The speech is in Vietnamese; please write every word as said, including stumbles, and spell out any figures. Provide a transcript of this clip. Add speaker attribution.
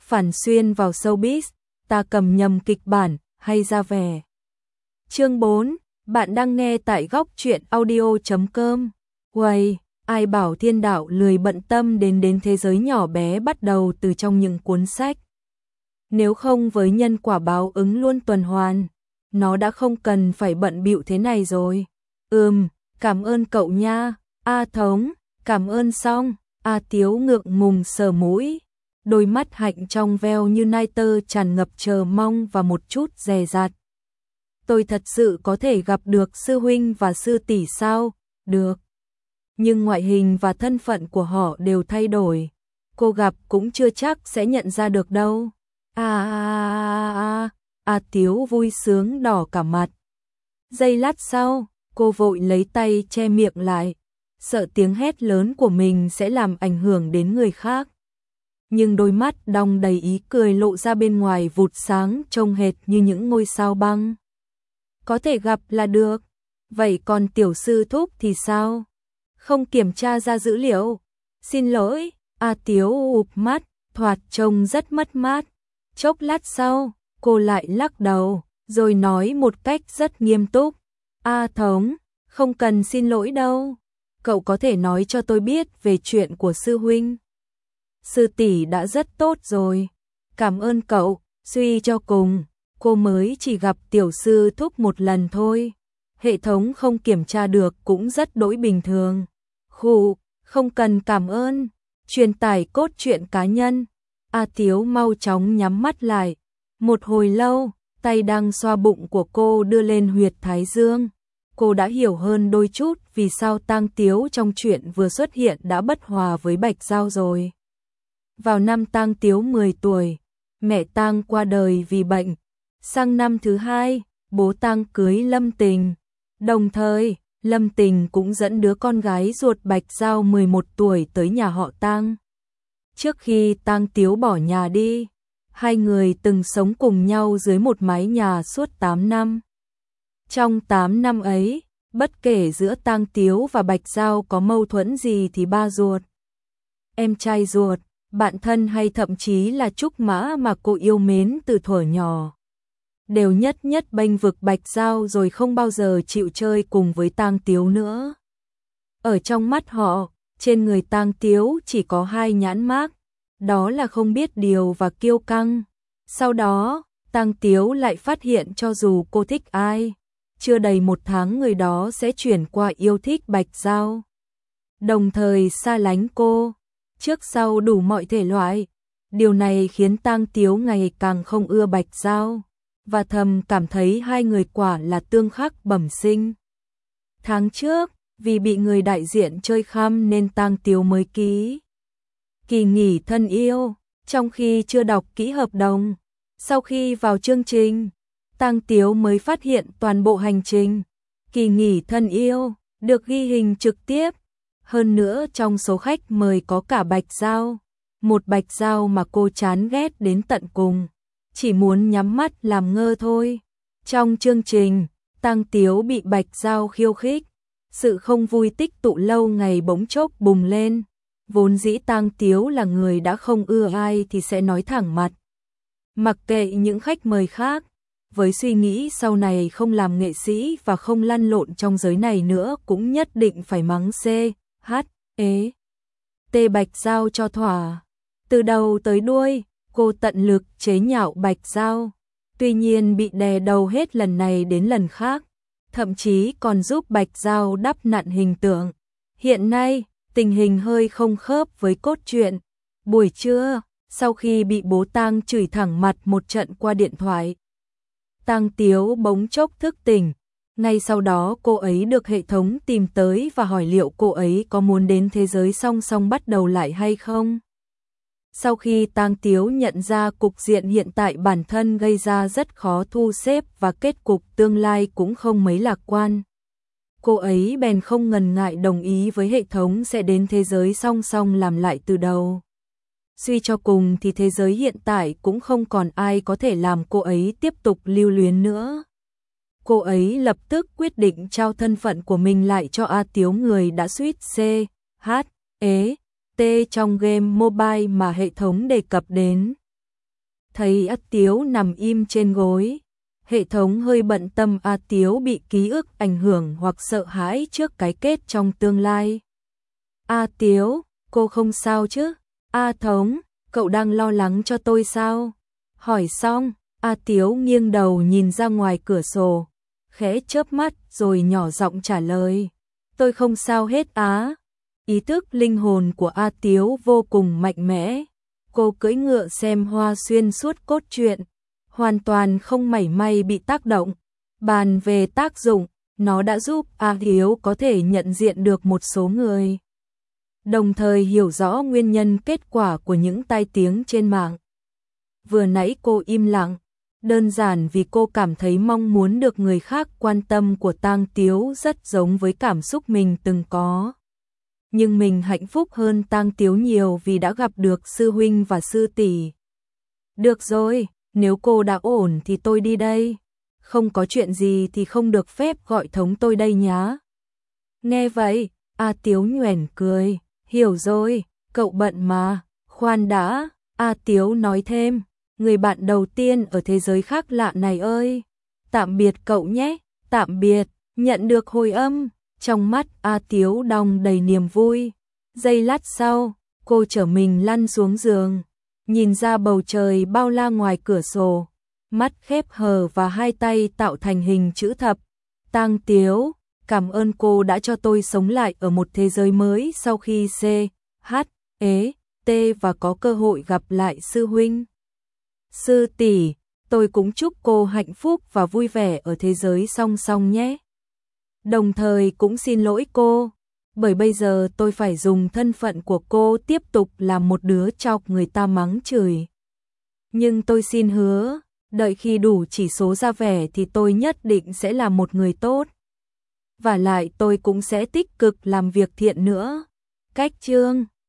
Speaker 1: phản xuyên vào showbiz, ta cầm nhầm kịch bản hay ra vẻ. Chương bốn, bạn đang nghe tại góc truyện audio chấm com. Uầy, ai bảo thiên đạo lười bận tâm đến đến thế giới nhỏ bé bắt đầu từ trong những cuốn sách. Nếu không với nhân quả báo ứng luôn tuần hoàn, nó đã không cần phải bận bịu thế này rồi. Ừm, cảm ơn cậu nha, A Thống, cảm ơn xong. A Tiếu ngượng ngùng sờ mũi, đôi mắt hạnh trong veo như nai tơ tràn ngập chờ mong và một chút dè dặt. Tôi thật sự có thể gặp được sư huynh và sư tỷ sao? Được. Nhưng ngoại hình và thân phận của họ đều thay đổi. Cô gặp cũng chưa chắc sẽ nhận ra được đâu. À à à à, A Tiếu vui sướng đỏ cả mặt. Giây lát sau, cô vội lấy tay che miệng lại, sợ tiếng hét lớn của mình sẽ làm ảnh hưởng đến người khác. Nhưng đôi mắt đong đầy ý cười lộ ra bên ngoài vụt sáng trông hệt như những ngôi sao băng. Có thể gặp là được. Vậy còn tiểu sư thúc thì sao? Không kiểm tra ra dữ liệu. Xin lỗi, A Tiếu ụp mắt, thoạt trông rất mất mát. Chốc lát sau, cô lại lắc đầu, rồi nói một cách rất nghiêm túc. A Thống, không cần xin lỗi đâu. Cậu có thể nói cho tôi biết về chuyện của sư huynh. Sư tỷ đã rất tốt rồi. Cảm ơn cậu, suy cho cùng, cô mới chỉ gặp tiểu sư thúc một lần thôi. Hệ thống không kiểm tra được cũng rất đỗi bình thường. Khụ, không cần cảm ơn. Truyền tải cốt truyện cá nhân. A Tiếu mau chóng nhắm mắt lại. Một hồi lâu, tay đang xoa bụng của cô đưa lên huyệt thái dương. Cô đã hiểu hơn đôi chút vì sao Tang Tiếu trong chuyện vừa xuất hiện đã bất hòa với Bạch Giao rồi. Vào năm Tang Tiếu mười tuổi, mẹ Tang qua đời vì bệnh. Sang năm thứ hai, bố Tang cưới Lâm Tình. Đồng thời, Lâm Tình cũng dẫn đứa con gái ruột Bạch Giao mười một tuổi tới nhà họ Tang. Trước khi Tang Tiếu bỏ nhà đi, hai người từng sống cùng nhau dưới một mái nhà suốt tám năm. Trong tám năm ấy, bất kể giữa Tang Tiếu và Bạch Giao có mâu thuẫn gì thì ba ruột, em trai ruột, bạn thân hay thậm chí là trúc mã mà cô yêu mến từ thuở nhỏ, đều nhất nhất bênh vực Bạch Giao rồi không bao giờ chịu chơi cùng với Tang Tiếu nữa. Ở trong mắt họ, trên người Tang Tiếu chỉ có hai nhãn mác, đó là không biết điều và kiêu căng. Sau đó, Tang Tiếu lại phát hiện cho dù cô thích ai, chưa đầy một tháng người đó sẽ chuyển qua yêu thích Bạch Giao, đồng thời xa lánh cô, trước sau đủ mọi thể loại. Điều này khiến Tang Tiếu ngày càng không ưa Bạch Giao, và thầm cảm thấy hai người quả là tương khắc bẩm sinh. Tháng trước, vì bị người đại diện chơi khăm nên Tang Tiếu mới ký kỳ nghỉ thân yêu, trong khi chưa đọc kỹ hợp đồng. Sau khi vào chương trình, Tang Tiếu mới phát hiện toàn bộ hành trình kỳ nghỉ thân yêu được ghi hình trực tiếp. Hơn nữa trong số khách mời có cả Bạch Giao, một Bạch Giao mà cô chán ghét đến tận cùng, chỉ muốn nhắm mắt làm ngơ thôi. Trong chương trình, Tang Tiếu bị Bạch Giao khiêu khích, sự không vui tích tụ lâu ngày bỗng chốc bùng lên. Vốn dĩ Tang Tiếu là người đã không ưa ai thì sẽ nói thẳng mặt, mặc kệ những khách mời khác, với suy nghĩ sau này không làm nghệ sĩ và không lăn lộn trong giới này nữa cũng nhất định phải mắng C, H, E, T Bạch Giao cho thỏa. Từ đầu tới đuôi, cô tận lực chế nhạo Bạch Giao, tuy nhiên bị đè đầu hết lần này đến lần khác, thậm chí còn giúp Bạch Giao đắp nặn hình tượng. Hiện nay, tình hình hơi không khớp với cốt truyện. Buổi trưa, sau khi bị bố Tang chửi thẳng mặt một trận qua điện thoại, Tang Tiếu bỗng chốc thức tỉnh. Ngay sau đó cô ấy được hệ thống tìm tới và hỏi liệu cô ấy có muốn đến thế giới song song bắt đầu lại hay không. Sau khi Tang Tiếu nhận ra cục diện hiện tại bản thân gây ra rất khó thu xếp và kết cục tương lai cũng không mấy lạc quan, cô ấy bèn không ngần ngại đồng ý với hệ thống sẽ đến thế giới song song làm lại từ đầu. Suy cho cùng thì thế giới hiện tại cũng không còn ai có thể làm cô ấy tiếp tục lưu luyến nữa. Cô ấy lập tức quyết định trao thân phận của mình lại cho A Tiếu, người đã suýt C, H, E, T trong game mobile mà hệ thống đề cập đến. thấy A Tiếu nằm im trên gối. Hệ thống hơi bận tâm A Tiếu bị ký ức ảnh hưởng hoặc sợ hãi trước cái kết trong tương lai. A Tiếu, cô không sao chứ? A Thống, cậu đang lo lắng cho tôi sao? Hỏi xong, A Tiếu nghiêng đầu nhìn ra ngoài cửa sổ, khẽ chớp mắt rồi nhỏ giọng trả lời. Tôi không sao hết á. Ý thức linh hồn của A Tiếu vô cùng mạnh mẽ. Cô cưỡi ngựa xem hoa xuyên suốt cốt truyện, hoàn toàn không mảy may bị tác động. Bàn về tác dụng, nó đã giúp A Tiếu có thể nhận diện được một số người, đồng thời hiểu rõ nguyên nhân kết quả của những tai tiếng trên mạng. Vừa nãy cô im lặng, đơn giản vì cô cảm thấy mong muốn được người khác quan tâm của Tang Tiếu rất giống với cảm xúc mình từng có. Nhưng mình hạnh phúc hơn Tang Tiếu nhiều vì đã gặp được sư huynh và sư tỷ. Được rồi, nếu cô đã ổn thì tôi đi đây. Không có chuyện gì thì không được phép gọi Thống tôi đây nhá. Nghe vậy, A Tiếu nhoẻn cười. Hiểu rồi, cậu bận mà. Khoan đã, A Tiếu nói thêm. Người bạn đầu tiên ở thế giới khác lạ này ơi. Tạm biệt cậu nhé, tạm biệt. Nhận được hồi âm, trong mắt A Tiếu đong đầy niềm vui. Giây lát sau, cô trở mình lăn xuống giường, nhìn ra bầu trời bao la ngoài cửa sổ, mắt khép hờ và hai tay tạo thành hình chữ thập. Tang Tiếu, cảm ơn cô đã cho tôi sống lại ở một thế giới mới sau khi C, H, E, T và có cơ hội gặp lại sư huynh. Sư tỷ, tôi cũng chúc cô hạnh phúc và vui vẻ ở thế giới song song nhé. Đồng thời cũng xin lỗi cô, bởi bây giờ tôi phải dùng thân phận của cô tiếp tục làm một đứa chọc người ta mắng chửi. Nhưng tôi xin hứa, đợi khi đủ chỉ số ra vẻ thì tôi nhất định sẽ là một người tốt. Và lại tôi cũng sẽ tích cực làm việc thiện nữa. Cách chương